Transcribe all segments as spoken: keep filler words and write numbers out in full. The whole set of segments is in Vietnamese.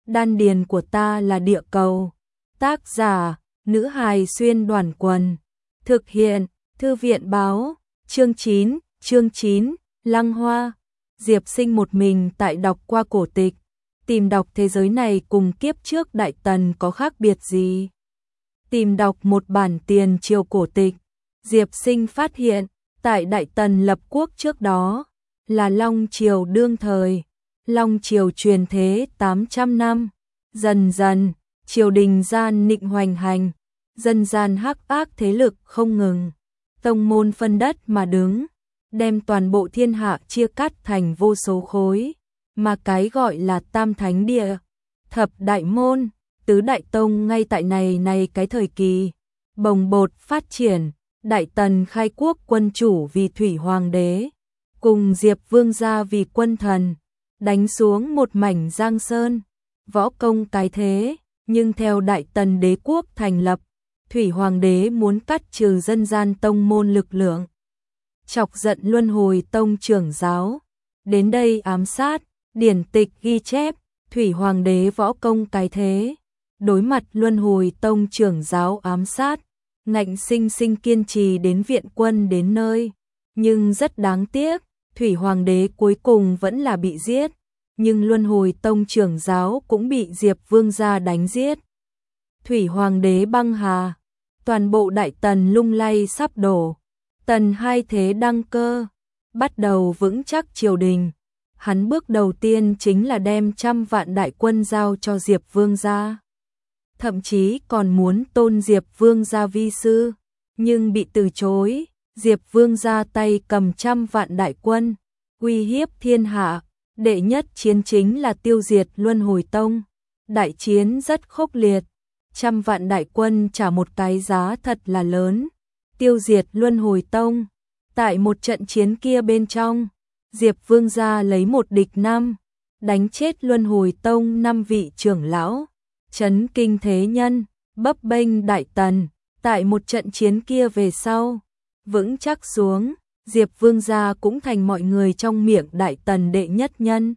đan điền của ta là địa cầu. Tác giả, nữ hài xuyên đoàn quần. Thực hiện, thư viện báo, chương chín, chương chín, Lăng Hoa. Diệp Sinh một mình tại đọc qua cổ tịch, tìm đọc thế giới này cùng kiếp trước Đại Tần có khác biệt gì. Tìm đọc một bản tiền triều cổ tịch, Diệp Sinh phát hiện, tại Đại Tần lập quốc trước đó, là Long Triều đương thời. Long Triều truyền thế tám trăm năm, dần dần, triều đình gian nịnh hoành hành, dân gian hắc ác thế lực không ngừng, tông môn phân đất mà đứng, đem toàn bộ thiên hạ chia cắt thành vô số khối, mà cái gọi là tam thánh địa, thập đại môn, tứ đại tông ngay tại này này cái thời kỳ, bồng bột phát triển. Đại Tần khai quốc quân chủ vì Thủy Hoàng đế, cùng Diệp Vương gia vì quân thần, đánh xuống một mảnh giang sơn, võ công cái thế, nhưng theo Đại Tần đế quốc thành lập, Thủy Hoàng đế muốn cắt trừ dân gian tông môn lực lượng, chọc giận Luân Hồi Tông trưởng giáo, đến đây ám sát, điển tịch ghi chép, Thủy Hoàng đế võ công cái thế, đối mặt Luân Hồi Tông trưởng giáo ám sát, ngạnh sinh sinh kiên trì đến viện quân đến nơi, nhưng rất đáng tiếc, Thủy Hoàng đế cuối cùng vẫn là bị giết, nhưng Luân Hồi Tông trưởng giáo cũng bị Diệp Vương gia đánh giết. Thủy Hoàng đế băng hà, toàn bộ Đại Tần lung lay sắp đổ, Tần hai thế đăng cơ, bắt đầu vững chắc triều đình. Hắn bước đầu tiên chính là đem trăm vạn đại quân giao cho Diệp Vương gia. Thậm chí còn muốn tôn Diệp Vương gia vi sư, nhưng bị từ chối. Diệp Vương gia tay cầm trăm vạn đại quân, uy hiếp thiên hạ, đệ nhất chiến chính là tiêu diệt Luân Hồi Tông. Đại chiến rất khốc liệt, trăm vạn đại quân trả một cái giá thật là lớn, tiêu diệt Luân Hồi Tông. Tại một trận chiến kia bên trong, Diệp Vương gia lấy một địch năm, đánh chết Luân Hồi Tông năm vị trưởng lão, chấn kinh thế nhân, bấp bênh Đại Tần. Tại một trận chiến kia về sau, vững chắc xuống, Diệp Vương gia cũng thành mọi người trong miệng Đại Tần đệ nhất nhân.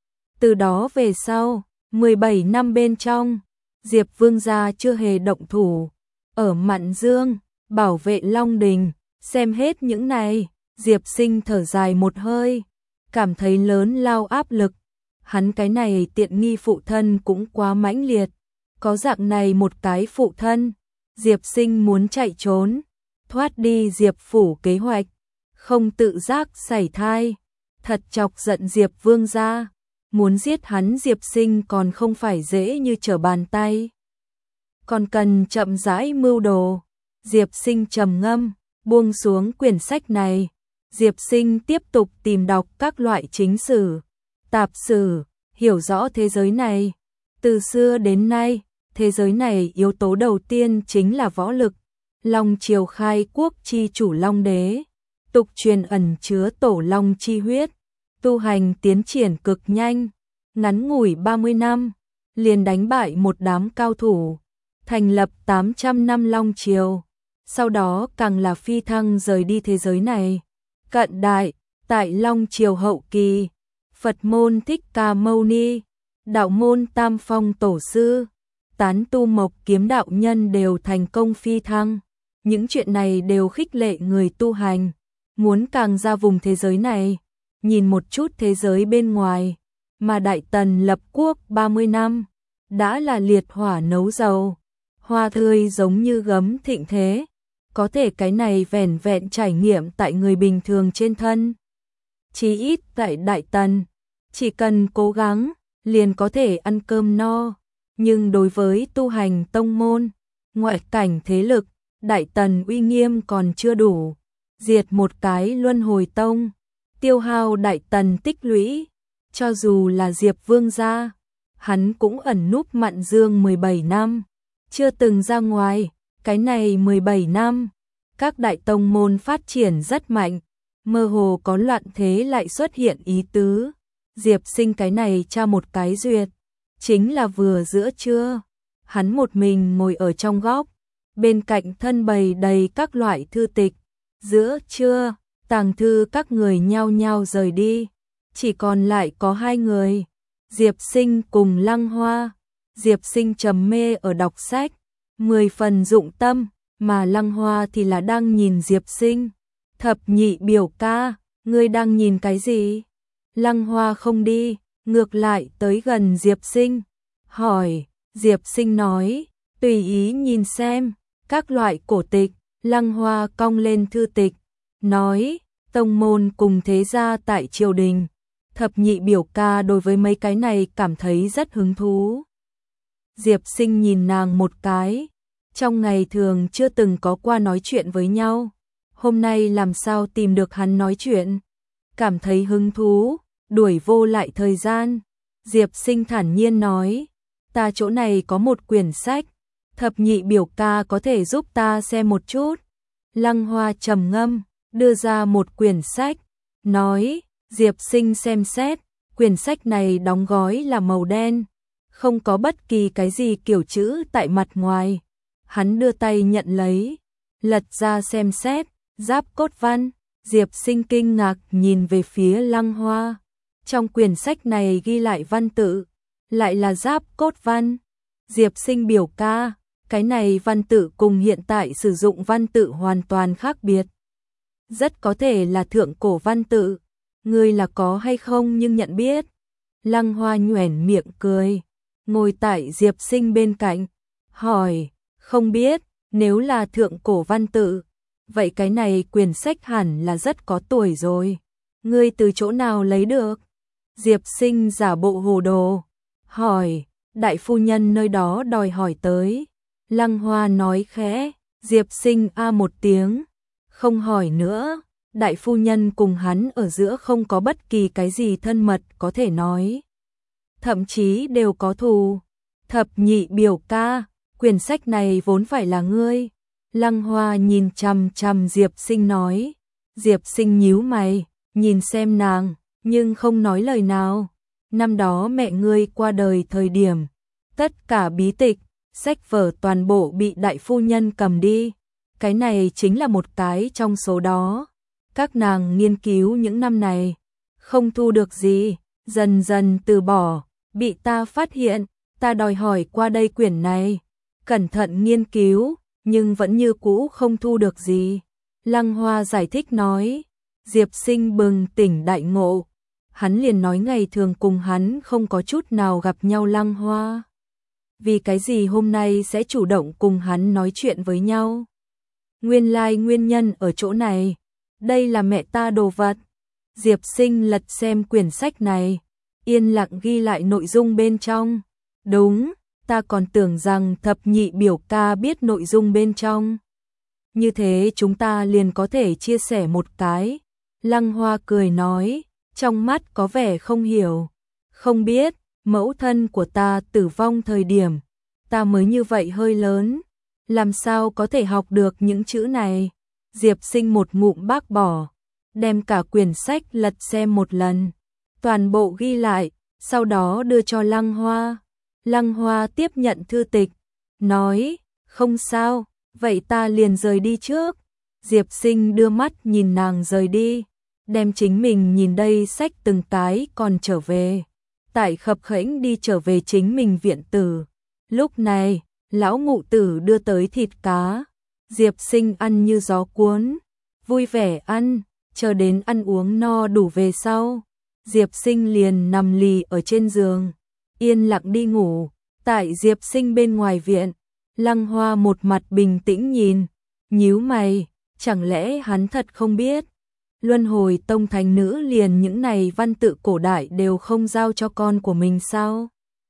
Từ đó về sau, mười bảy năm bên trong, Diệp Vương gia chưa hề động thủ, ở Mạn Dương, bảo vệ Long Đình. Xem hết những này, Diệp Sinh thở dài một hơi, cảm thấy lớn lao áp lực. Hắn cái này tiện nghi phụ thân cũng quá mãnh liệt, có dạng này một cái phụ thân, Diệp Sinh muốn chạy trốn, thoát đi Diệp phủ kế hoạch, không tự giác sảy thai, thật chọc giận Diệp Vương gia, muốn giết hắn Diệp Sinh còn không phải dễ như trở bàn tay, còn cần chậm rãi mưu đồ. Diệp Sinh trầm ngâm, buông xuống quyển sách này, Diệp Sinh tiếp tục tìm đọc các loại chính sử, tạp sử, hiểu rõ thế giới này. Từ xưa đến nay, thế giới này yếu tố đầu tiên chính là võ lực. Long Triều khai quốc chi chủ Long đế, tục truyền ẩn chứa tổ long chi huyết, tu hành tiến triển cực nhanh, ngắn ngủi ba mươi năm, liền đánh bại một đám cao thủ, thành lập tám trăm năm Long Triều, sau đó càng là phi thăng rời đi thế giới này. Cận đại, tại Long Triều hậu kỳ, Phật môn Thích Ca Mâu Ni, đạo môn Tam Phong Tổ Sư, tán tu Mộc Kiếm đạo nhân đều thành công phi thăng. Những chuyện này đều khích lệ người tu hành, muốn càng ra vùng thế giới này, nhìn một chút thế giới bên ngoài, mà Đại Tần lập quốc ba mươi năm, đã là liệt hỏa nấu dầu, hoa tươi giống như gấm thịnh thế, có thể cái này vẻn vẹn trải nghiệm tại người bình thường trên thân. Chí ít tại Đại Tần, chỉ cần cố gắng, liền có thể ăn cơm no, nhưng đối với tu hành tông môn, ngoại cảnh thế lực, Đại Tần uy nghiêm còn chưa đủ, diệt một cái Luân Hồi Tông, tiêu hao Đại Tần tích lũy, cho dù là Diệp Vương gia, hắn cũng ẩn núp Mạn Dương mười bảy năm, chưa từng ra ngoài. Cái này mười bảy năm, các đại tông môn phát triển rất mạnh, mơ hồ có loạn thế lại xuất hiện ý tứ. Diệp Sinh cái này tra một cái duyệt, chính là vừa giữa trưa, hắn một mình ngồi ở trong góc, bên cạnh thân bày đầy các loại thư tịch. Giữa trưa, tàng thư các người nhao nhao rời đi, chỉ còn lại có hai người, Diệp Sinh cùng Lăng Hoa. Diệp Sinh trầm mê ở đọc sách, mười phần dụng tâm, mà Lăng Hoa thì là đang nhìn Diệp Sinh. Thập nhị biểu ca, ngươi đang nhìn cái gì? Lăng Hoa không đi, ngược lại tới gần Diệp Sinh, hỏi. Diệp Sinh nói, tùy ý nhìn xem, các loại cổ tịch. Lăng Hoa cong lên thư tịch, nói, tông môn cùng thế gia tại triều đình. Thập nhị biểu ca đối với mấy cái này cảm thấy rất hứng thú. Diệp Sinh nhìn nàng một cái, trong ngày thường chưa từng có qua nói chuyện với nhau, hôm nay làm sao tìm được hắn nói chuyện, cảm thấy hứng thú, đuổi vô lại thời gian. Diệp Sinh thản nhiên nói, ta chỗ này có một quyển sách, thập nhị biểu ca có thể giúp ta xem một chút. Lăng Hoa trầm ngâm, đưa ra một quyển sách, nói. Diệp Sinh xem xét, quyển sách này đóng gói là màu đen, không có bất kỳ cái gì kiểu chữ tại mặt ngoài. Hắn đưa tay nhận lấy, lật ra xem xét, giáp cốt văn. Diệp Sinh kinh ngạc nhìn về phía Lăng Hoa. Trong quyển sách này ghi lại văn tự, lại là giáp cốt văn. Diệp Sinh biểu ca, cái này văn tự cùng hiện tại sử dụng văn tự hoàn toàn khác biệt. Rất có thể là thượng cổ văn tự. Ngươi là có hay không nhưng nhận biết. Lăng Hoa nhoẻn miệng cười, ngồi tại Diệp Sinh bên cạnh, hỏi, không biết, nếu là thượng cổ văn tự, vậy cái này quyển sách hẳn là rất có tuổi rồi. Ngươi từ chỗ nào lấy được? Diệp Sinh giả bộ hồ đồ, hỏi, đại phu nhân nơi đó đòi hỏi tới. Lăng Hoa nói khẽ. Diệp Sinh a một tiếng, không hỏi nữa. Đại phu nhân cùng hắn ở giữa không có bất kỳ cái gì thân mật có thể nói. Thậm chí đều có thù. Thập nhị biểu ca, quyển sách này vốn phải là ngươi. Lăng Hoa nhìn chằm chằm Diệp Sinh nói. Diệp Sinh nhíu mày, nhìn xem nàng, nhưng không nói lời nào. Năm đó mẹ ngươi qua đời thời điểm, tất cả bí tịch, sách vở toàn bộ bị đại phu nhân cầm đi. Cái này chính là một cái trong số đó. Các nàng nghiên cứu những năm này, không thu được gì, dần dần từ bỏ, bị ta phát hiện, ta đòi hỏi qua đây quyển này, cẩn thận nghiên cứu, nhưng vẫn như cũ không thu được gì. Lăng Hoa giải thích nói. Diệp Sinh bừng tỉnh đại ngộ, hắn liền nói ngày thường cùng hắn không có chút nào gặp nhau. Lăng Hoa vì cái gì hôm nay sẽ chủ động cùng hắn nói chuyện với nhau? Nguyên lai nguyên nhân ở chỗ này. Đây là mẹ ta đồ vật. Diệp Sinh lật xem quyển sách này, yên lặng ghi lại nội dung bên trong. Đúng, ta còn tưởng rằng thập nhị biểu ca biết nội dung bên trong. Như thế chúng ta liền có thể chia sẻ một cái. Lăng Hoa cười nói, trong mắt có vẻ không hiểu. Không biết, mẫu thân của ta tử vong thời điểm, ta mới như vậy hơi lớn, làm sao có thể học được những chữ này? Diệp Sinh một ngụm bác bỏ, đem cả quyển sách lật xem một lần, toàn bộ ghi lại, sau đó đưa cho Lăng Hoa. Lăng Hoa tiếp nhận thư tịch, nói, không sao, vậy ta liền rời đi trước. Diệp Sinh đưa mắt nhìn nàng rời đi, đem chính mình nhìn đây sách từng cái còn trở về. Tại khập khẽnh đi trở về chính mình viện tử. Lúc này, lão ngụ tử đưa tới thịt cá. Diệp Sinh ăn như gió cuốn, vui vẻ ăn, chờ đến ăn uống no đủ về sau. Diệp Sinh liền nằm lì ở trên giường, yên lặng đi ngủ. Tại Diệp Sinh bên ngoài viện, Lăng Hoa một mặt bình tĩnh nhìn, nhíu mày, chẳng lẽ hắn thật không biết. Luân hồi tông thánh nữ liền những này văn tự cổ đại đều không giao cho con của mình sao?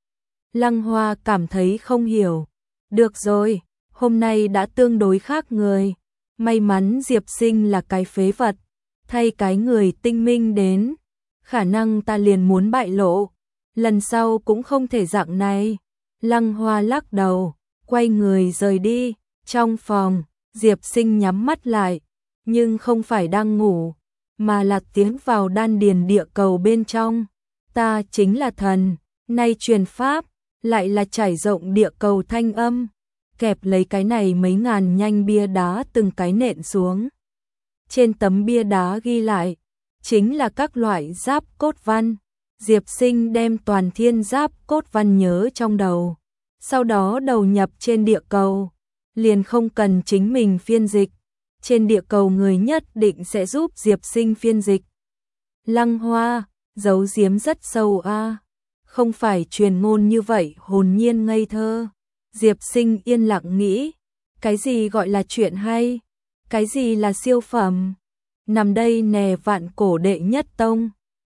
Lăng Hoa cảm thấy không hiểu. Được rồi, hôm nay đã tương đối khác người. May mắn Diệp Sinh là cái phế vật, thay cái người tinh minh đến. Khả năng ta liền muốn bại lộ, lần sau cũng không thể dạng này. Lăng Hoa lắc đầu, quay người rời đi. Trong phòng, Diệp Sinh nhắm mắt lại, nhưng không phải đang ngủ, mà là tiến vào đan điền địa cầu bên trong. Ta chính là thần, nay truyền pháp, lại là trải rộng địa cầu thanh âm, kẹp lấy cái này mấy ngàn nhanh bia đá từng cái nện xuống. Trên tấm bia đá ghi lại, chính là các loại giáp cốt văn. Diệp Sinh đem toàn thiên giáp cốt văn nhớ trong đầu, sau đó đầu nhập trên địa cầu, liền không cần chính mình phiên dịch, trên địa cầu người nhất định sẽ giúp Diệp Sinh phiên dịch. Lăng Hoa, giấu giếm rất sâu a, không phải truyền ngôn như vậy hồn nhiên ngây thơ. Diệp Sinh yên lặng nghĩ, cái gì gọi là chuyện hay, cái gì là siêu phẩm, nằm đây nè vạn cổ đệ nhất tông.